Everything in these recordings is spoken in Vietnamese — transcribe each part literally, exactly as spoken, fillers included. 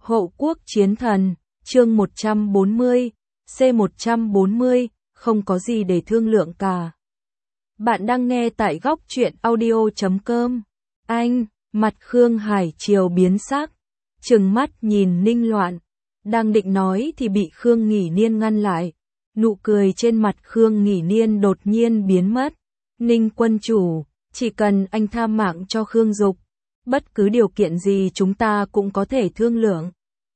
Hộ quốc chiến thần, chương một trăm bốn mươi, C một trăm bốn mươi, không có gì để thương lượng cả. Bạn đang nghe tại góc truyện audio chấm com. Anh, mặt Khương Hải Triều biến sắc, trừng mắt nhìn Ninh Loạn, đang định nói thì bị Khương Nghỉ Niên ngăn lại. Nụ cười trên mặt Khương Nghỉ Niên đột nhiên biến mất. Ninh quân chủ, chỉ cần anh tha mạng cho Khương Dục, bất cứ điều kiện gì chúng ta cũng có thể thương lượng.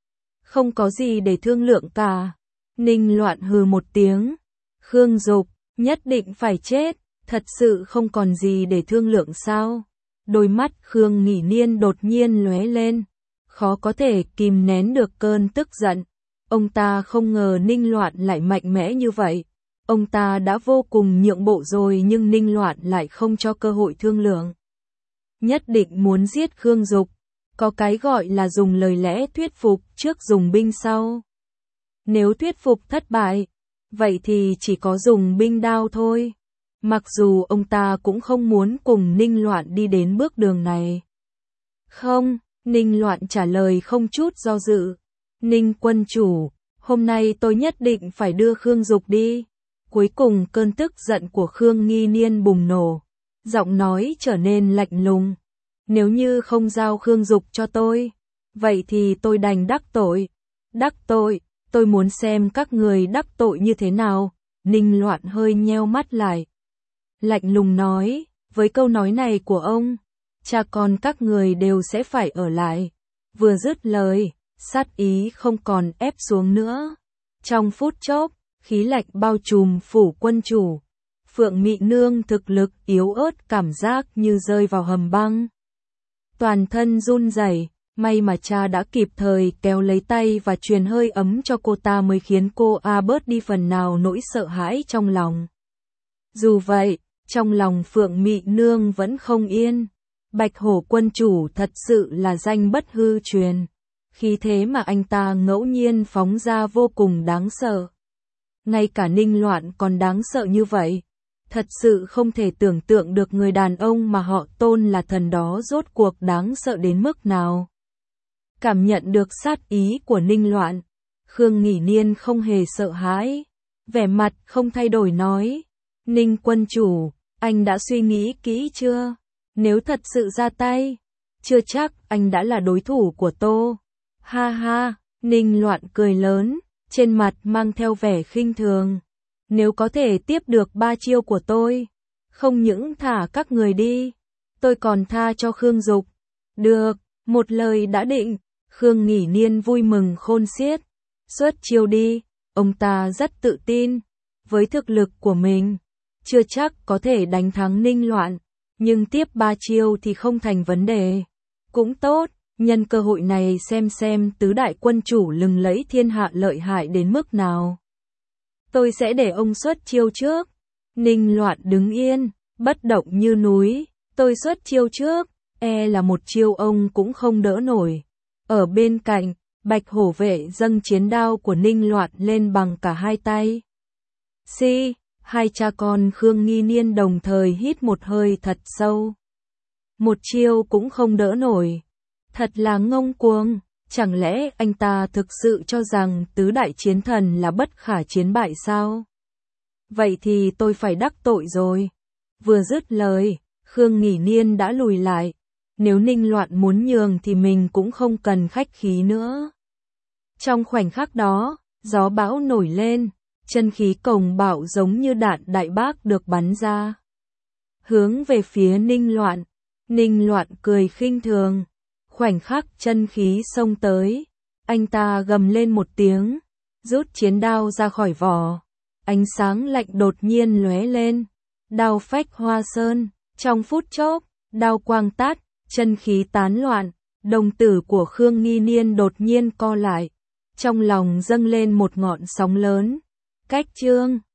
Không có gì để thương lượng cả. Ninh Loạn hừ một tiếng. Khương Dục, nhất định phải chết, thật sự không còn gì để thương lượng sao? Đôi mắt Khương Nghỉ Niên đột nhiên lóe lên, khó có thể kìm nén được cơn tức giận. Ông ta không ngờ Ninh Loạn lại mạnh mẽ như vậy. Ông ta đã vô cùng nhượng bộ rồi nhưng Ninh Loạn lại không cho cơ hội thương lượng. Nhất định muốn giết Khương Dục, có cái gọi là dùng lời lẽ thuyết phục trước dùng binh sau. Nếu thuyết phục thất bại, vậy thì chỉ có dùng binh đao thôi. Mặc dù ông ta cũng không muốn cùng Ninh Loạn đi đến bước đường này. Không, Ninh Loạn trả lời không chút do dự. Ninh quân chủ, hôm nay tôi nhất định phải đưa Khương Dục đi. Cuối cùng cơn tức giận của Khương Nghi Niên bùng nổ, giọng nói trở nên lạnh lùng. Nếu như không giao Khương Dục cho tôi, vậy thì tôi đành đắc tội. Đắc tội, tôi muốn xem các người đắc tội như thế nào. Ninh Loạn hơi nheo mắt lại, lạnh lùng nói, với câu nói này của ông, cha con các người đều sẽ phải ở lại. Vừa dứt lời, sát ý không còn ép xuống nữa. Trong phút chốc, khí lạnh bao trùm phủ quân chủ. Phượng Mị Nương thực lực yếu ớt cảm giác như rơi vào hầm băng. Toàn thân run rẩy, may mà cha đã kịp thời kéo lấy tay và truyền hơi ấm cho cô ta mới khiến cô a bớt đi phần nào nỗi sợ hãi trong lòng. Dù vậy, trong lòng Phượng Mị Nương vẫn không yên. Bạch Hổ quân chủ thật sự là danh bất hư truyền. Khí thế mà anh ta ngẫu nhiên phóng ra vô cùng đáng sợ. Ngay cả Ninh Loạn còn đáng sợ như vậy. Thật sự không thể tưởng tượng được người đàn ông mà họ tôn là thần đó rốt cuộc đáng sợ đến mức nào. Cảm nhận được sát ý của Ninh Loạn, Khương Nghỉ Niên không hề sợ hãi, vẻ mặt không thay đổi nói, Ninh quân chủ, anh đã suy nghĩ kỹ chưa? Nếu thật sự ra tay, chưa chắc anh đã là đối thủ của Tô. Ha ha, Ninh Loạn cười lớn, trên mặt mang theo vẻ khinh thường. Nếu có thể tiếp được ba chiêu của tôi, không những thả các người đi, tôi còn tha cho Khương Dục. Được, một lời đã định. Khương Nghỉ Niên vui mừng khôn xiết. Xuất chiêu đi, ông ta rất tự tin. Với thực lực của mình, chưa chắc có thể đánh thắng Ninh Loạn, nhưng tiếp ba chiêu thì không thành vấn đề. Cũng tốt, nhân cơ hội này xem xem tứ đại quân chủ lừng lẫy thiên hạ lợi hại đến mức nào. Tôi sẽ để ông xuất chiêu trước. Ninh Loạn đứng yên, bất động như núi. Tôi xuất chiêu trước, e là một chiêu ông cũng không đỡ nổi. Ở bên cạnh, Bạch Hổ vệ dâng chiến đao của Ninh Loạn lên bằng cả hai tay. Si, hai cha con Khương Nghi Niên đồng thời hít một hơi thật sâu. Một chiêu cũng không đỡ nổi. Thật là ngông cuồng. Chẳng lẽ anh ta thực sự cho rằng tứ đại chiến thần là bất khả chiến bại sao? Vậy thì tôi phải đắc tội rồi. Vừa dứt lời, Khương Nghỉ Niên đã lùi lại. Nếu Ninh Loạn muốn nhường thì mình cũng không cần khách khí nữa. Trong khoảnh khắc đó, gió bão nổi lên, chân khí cồng bạo giống như đạn đại bác được bắn ra. Hướng về phía Ninh Loạn, Ninh Loạn cười khinh thường. Khoảnh khắc chân khí xông tới, anh ta gầm lên một tiếng, rút chiến đao ra khỏi vỏ. Ánh sáng lạnh đột nhiên lóe lên, đao phách hoa sơn. Trong phút chốc, đao quang tát, chân khí tán loạn, đồng tử của Khương Nghi Niên đột nhiên co lại. Trong lòng dâng lên một ngọn sóng lớn. Cách chương